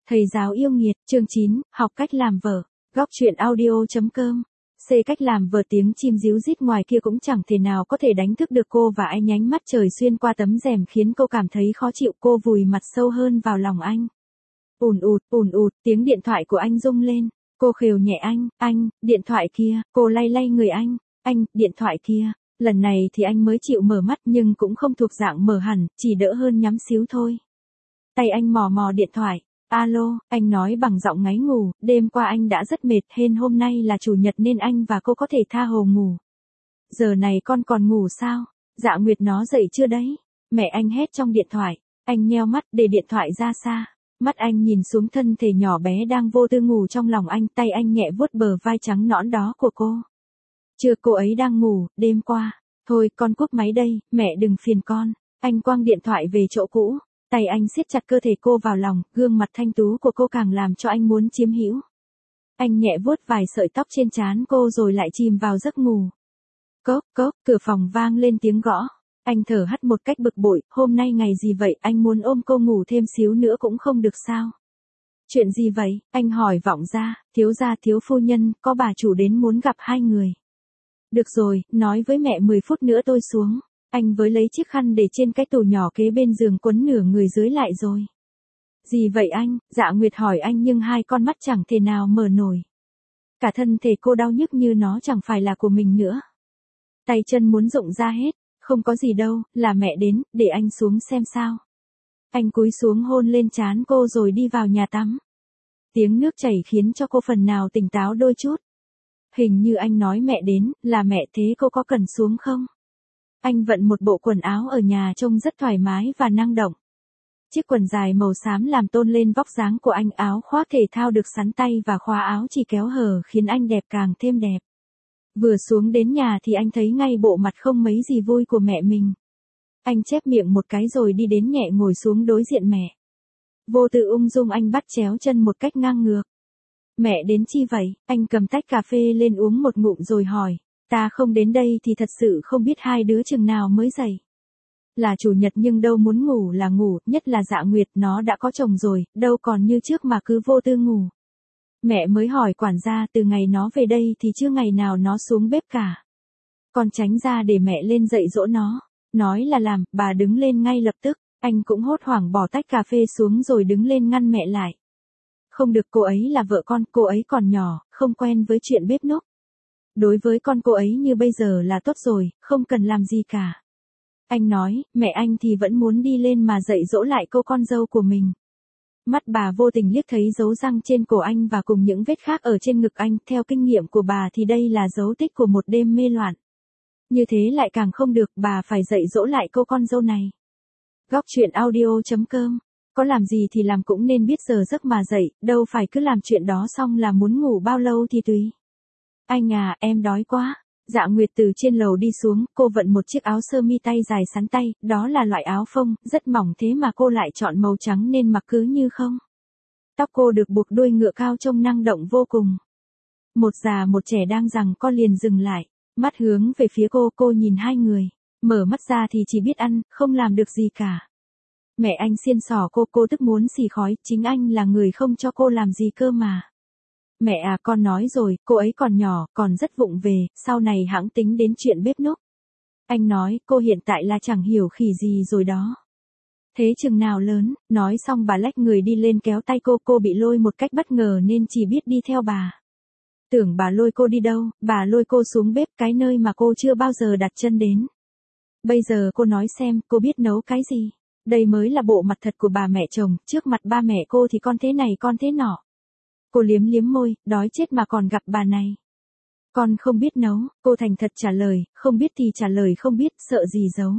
Thầy giáo yêu nghiệt, chương 9, học cách làm vợ. Góc truyện audio.com. C. Cách làm vợ. Tiếng chim ríu rít ngoài kia cũng chẳng thể nào có thể đánh thức được cô, và ánh ánh mắt trời xuyên qua tấm rèm khiến cô cảm thấy khó chịu. Cô vùi mặt sâu hơn vào lòng anh. Ùn ụt, tiếng điện thoại của anh rung lên. Cô khều nhẹ anh, điện thoại kia. Cô lay lay người anh, điện thoại kia. Lần này thì anh mới chịu mở mắt, nhưng cũng không thuộc dạng mở hẳn, chỉ đỡ hơn nhắm xíu thôi. Tay anh mò mò điện thoại. Alo, anh nói bằng giọng ngáy ngủ, đêm qua anh đã rất mệt, hên hôm nay là chủ nhật nên anh và cô có thể tha hồ ngủ. Giờ này con còn ngủ sao? Dạ Nguyệt nó dậy chưa đấy? Mẹ anh hét trong điện thoại. Anh nheo mắt để điện thoại ra xa. Mắt anh nhìn xuống thân thể nhỏ bé đang vô tư ngủ trong lòng anh, tay anh nhẹ vuốt bờ vai trắng nõn đó của cô. Chưa, cô ấy đang ngủ, đêm qua. Thôi con cúp máy đây, mẹ đừng phiền con. Anh quăng điện thoại về chỗ cũ. Tay anh siết chặt cơ thể cô vào lòng, gương mặt thanh tú của cô càng làm cho anh muốn chiếm hữu. Anh nhẹ vuốt vài sợi tóc trên trán cô rồi lại chìm vào giấc ngủ. Cốc, cửa phòng vang lên tiếng gõ. Anh thở hắt một cách bực bội, hôm nay ngày gì vậy, anh muốn ôm cô ngủ thêm xíu nữa cũng không được sao? Chuyện gì vậy? Anh hỏi vọng ra, thiếu gia thiếu phu nhân, có bà chủ đến muốn gặp hai người. Được rồi, nói với mẹ 10 phút nữa tôi xuống. Anh với lấy chiếc khăn để trên cái tủ nhỏ kế bên giường quấn nửa người dưới lại rồi. Gì vậy anh? Dạ Nguyệt hỏi anh nhưng hai con mắt chẳng thể nào mở nổi. Cả thân thể cô đau nhức như nó chẳng phải là của mình nữa. Tay chân muốn rụng ra hết. Không có gì đâu, là mẹ đến, để anh xuống xem sao. Anh cúi xuống hôn lên trán cô rồi đi vào nhà tắm. Tiếng nước chảy khiến cho cô phần nào tỉnh táo đôi chút. Hình như anh nói mẹ đến, là mẹ, thế cô có cần xuống không? Anh vận một bộ quần áo ở nhà trông rất thoải mái và năng động. Chiếc quần dài màu xám làm tôn lên vóc dáng của anh, áo khoác thể thao được sắn tay và khóa áo chỉ kéo hở khiến anh đẹp càng thêm đẹp. Vừa xuống đến nhà thì anh thấy ngay bộ mặt không mấy gì vui của mẹ mình. Anh chép miệng một cái rồi đi đến nhẹ ngồi xuống đối diện mẹ. Vô tư ung dung anh bắt chéo chân một cách ngang ngược. Mẹ đến chi vậy? Anh cầm tách cà phê lên uống một ngụm rồi hỏi. Ta không đến đây thì thật sự không biết hai đứa chừng nào mới dậy. Là chủ nhật nhưng đâu muốn ngủ là ngủ, nhất là Dạ Nguyệt, nó đã có chồng rồi, đâu còn như trước mà cứ vô tư ngủ. Mẹ mới hỏi quản gia, từ ngày nó về đây thì chưa ngày nào nó xuống bếp cả. Con tránh ra để mẹ lên dạy dỗ nó. Nói là làm, bà đứng lên ngay lập tức. Anh cũng hốt hoảng bỏ tách cà phê xuống rồi đứng lên ngăn mẹ lại. Không được, cô ấy là vợ con, cô ấy còn nhỏ, không quen với chuyện bếp núc. Đối với con cô ấy như bây giờ là tốt rồi, không cần làm gì cả. Anh nói, mẹ anh thì vẫn muốn đi lên mà dạy dỗ lại cô con dâu của mình. Mắt bà vô tình liếc thấy dấu răng trên cổ anh và cùng những vết khác ở trên ngực anh, theo kinh nghiệm của bà thì đây là dấu tích của một đêm mê loạn. Như thế lại càng không được, bà phải dạy dỗ lại cô con dâu này. Góc truyện audio.com. Có làm gì thì làm cũng nên biết giờ giấc mà dậy, đâu phải cứ làm chuyện đó xong là muốn ngủ bao lâu thì tùy. Anh à, em đói quá. Dạ Nguyệt từ trên lầu đi xuống, cô vận một chiếc áo sơ mi tay dài sắn tay, đó là loại áo phông, rất mỏng thế mà cô lại chọn màu trắng nên mặc cứ như không. Tóc cô được buộc đuôi ngựa cao trông năng động vô cùng. Một già một trẻ đang giằng co liền dừng lại, mắt hướng về phía cô nhìn hai người. Mở mắt ra thì chỉ biết ăn, không làm được gì cả. Mẹ anh xiên xỏ cô tức muốn xì khói, chính anh là người không cho cô làm gì cơ mà. Mẹ à, con nói rồi, cô ấy còn nhỏ, còn rất vụng về, sau này hẵng tính đến chuyện bếp núc. Anh nói, cô hiện tại là chẳng hiểu khỉ gì rồi đó. Thế chừng nào lớn, nói xong bà lách người đi lên kéo tay cô bị lôi một cách bất ngờ nên chỉ biết đi theo bà. Tưởng bà lôi cô đi đâu, bà lôi cô xuống bếp, cái nơi mà cô chưa bao giờ đặt chân đến. Bây giờ cô nói xem, cô biết nấu cái gì? Đây mới là bộ mặt thật của bà mẹ chồng, trước mặt ba mẹ cô thì con thế này con thế nọ. Cô liếm môi, đói chết mà còn gặp bà này. Con không biết nấu, cô thành thật trả lời, không biết thì trả lời không biết, sợ gì giấu.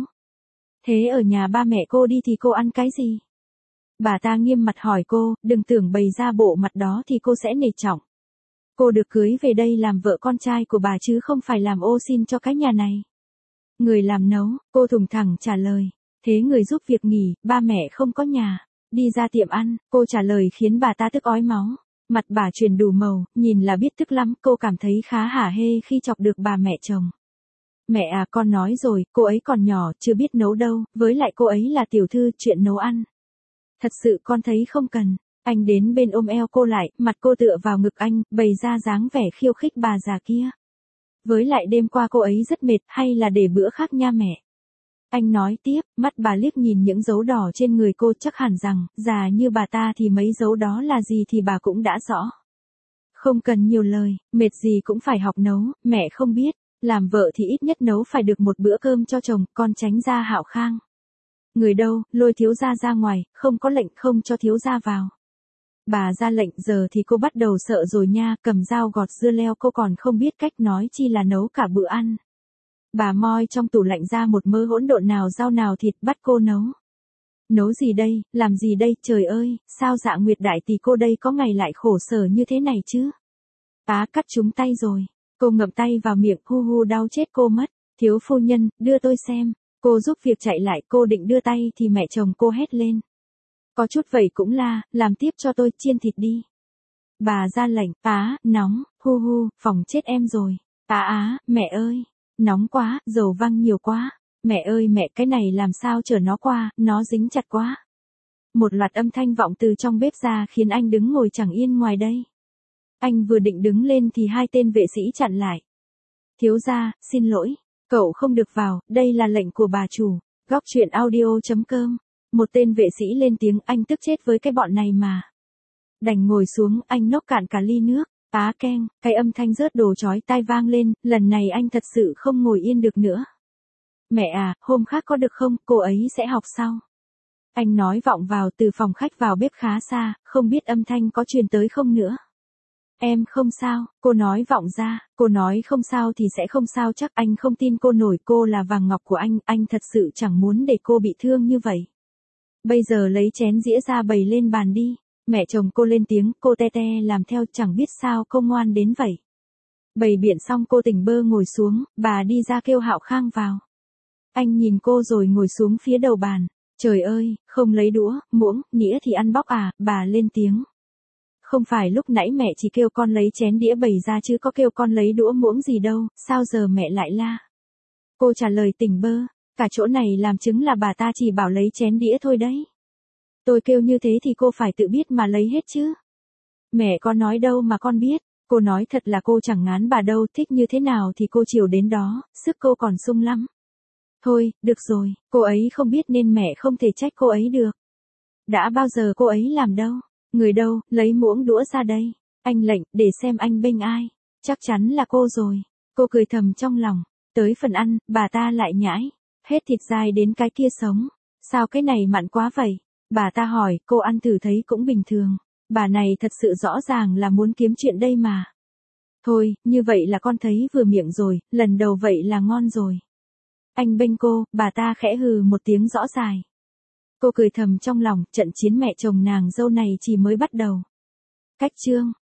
Thế ở nhà ba mẹ cô đi thì cô ăn cái gì? Bà ta nghiêm mặt hỏi cô, đừng tưởng bày ra bộ mặt đó thì cô sẽ nể trọng. Cô được cưới về đây làm vợ con trai của bà chứ không phải làm ô xin cho cái nhà này. Người làm nấu, cô thùng thẳng trả lời. Thế người giúp việc nghỉ, ba mẹ không có nhà. Đi ra tiệm ăn, cô trả lời khiến bà ta tức ói máu. Mặt bà chuyển đủ màu, nhìn là biết tức lắm, cô cảm thấy khá hả hê khi chọc được bà mẹ chồng. Mẹ à, con nói rồi, cô ấy còn nhỏ, chưa biết nấu đâu, với lại cô ấy là tiểu thư, chuyện nấu ăn. Thật sự con thấy không cần. Anh đến bên ôm eo cô lại, mặt cô tựa vào ngực anh, bày ra dáng vẻ khiêu khích bà già kia. Với lại đêm qua cô ấy rất mệt, hay là để bữa khác nha mẹ. Anh nói tiếp, mắt bà liếc nhìn những dấu đỏ trên người cô, chắc hẳn rằng, già như bà ta thì mấy dấu đó là gì thì bà cũng đã rõ. Không cần nhiều lời, mệt gì cũng phải học nấu, mẹ không biết, làm vợ thì ít nhất nấu phải được một bữa cơm cho chồng, con tránh ra Hạo Khang. Người đâu, lôi thiếu gia ra ngoài, không có lệnh không cho thiếu gia vào. Bà ra lệnh giờ thì cô bắt đầu sợ rồi nha, cầm dao gọt dưa leo cô còn không biết cách nói chi là nấu cả bữa ăn. Bà moi trong tủ lạnh ra một mớ hỗn độn nào rau nào thịt bắt cô nấu. Nấu gì đây, làm gì đây, trời ơi, sao Dạ Nguyệt đại tỷ cô đây có ngày lại khổ sở như thế này chứ? Cắt trúng tay rồi. Cô ngậm tay vào miệng, hu hu đau chết cô mất. Thiếu phu nhân, đưa tôi xem. Cô giúp việc chạy lại, cô định đưa tay thì mẹ chồng cô hét lên. Có chút vậy cũng la, làm tiếp cho tôi, chiên thịt đi. Bà ra lệnh, nóng, hu hu, phòng chết em rồi. Mẹ ơi, nóng quá, dầu văng nhiều quá. Mẹ ơi mẹ, cái này làm sao chở nó qua, nó dính chặt quá. Một loạt âm thanh vọng từ trong bếp ra khiến anh đứng ngồi chẳng yên ngoài đây. Anh vừa định đứng lên thì hai tên vệ sĩ chặn lại. Thiếu gia, xin lỗi, cậu không được vào, đây là lệnh của bà chủ. Góc truyện audio.com. Một tên vệ sĩ lên tiếng, anh tức chết với cái bọn này mà. Đành ngồi xuống, anh nốc cạn cả ly nước. Keng, cái âm thanh rớt đồ chói tai vang lên, lần này anh thật sự không ngồi yên được nữa. Mẹ à, hôm khác có được không, cô ấy sẽ học sau. Anh nói vọng vào từ phòng khách vào bếp khá xa, không biết âm thanh có truyền tới không nữa. Em không sao, cô nói vọng ra, cô nói không sao thì sẽ không sao chắc, anh không tin cô nổi, cô là vàng ngọc của anh thật sự chẳng muốn để cô bị thương như vậy. Bây giờ lấy chén dĩa ra bày lên bàn đi. Mẹ chồng cô lên tiếng, cô te te làm theo, chẳng biết sao cô ngoan đến vậy. Bày biện xong cô tỉnh bơ ngồi xuống, bà đi ra kêu Hạo Khang vào. Anh nhìn cô rồi ngồi xuống phía đầu bàn. Trời ơi, không lấy đũa, muỗng, nĩa thì ăn bóc à, bà lên tiếng. Không phải lúc nãy mẹ chỉ kêu con lấy chén đĩa bày ra chứ có kêu con lấy đũa muỗng gì đâu, sao giờ mẹ lại la. Cô trả lời tỉnh bơ, cả chỗ này làm chứng là bà ta chỉ bảo lấy chén đĩa thôi đấy. Tôi kêu như thế thì cô phải tự biết mà lấy hết chứ. Mẹ có nói đâu mà con biết, cô nói thật là cô chẳng ngán bà đâu, thích như thế nào thì cô chiều đến đó, sức cô còn sung lắm. Thôi, được rồi, cô ấy không biết nên mẹ không thể trách cô ấy được. Đã bao giờ cô ấy làm đâu, người đâu, lấy muỗng đũa ra đây. Anh lệnh, để xem anh bênh ai. Chắc chắn là cô rồi. Cô cười thầm trong lòng, tới phần ăn, bà ta lại nhãi. Hết thịt dai đến cái kia sống. Sao cái này mặn quá vậy? Bà ta hỏi, cô ăn thử thấy cũng bình thường. Bà này thật sự rõ ràng là muốn kiếm chuyện đây mà. Thôi, như vậy là con thấy vừa miệng rồi, lần đầu vậy là ngon rồi. Anh bênh cô, bà ta khẽ hừ một tiếng rõ dài. Cô cười thầm trong lòng, trận chiến mẹ chồng nàng dâu này chỉ mới bắt đầu. Cách chương